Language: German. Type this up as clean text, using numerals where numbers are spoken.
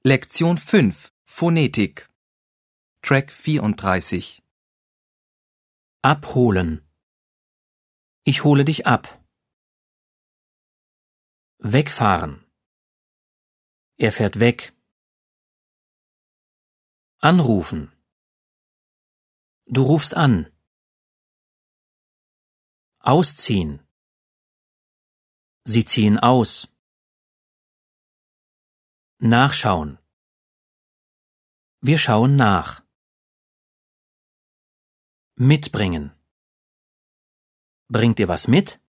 Lektion 5 Phonetik Track 34 Abholen. Ich hole dich ab. Wegfahren. Er fährt weg. Anrufen. Du rufst an. Ausziehen. Sie ziehen aus. Nachschauen. Wir schauen nach. Mitbringen. Bringt ihr was mit?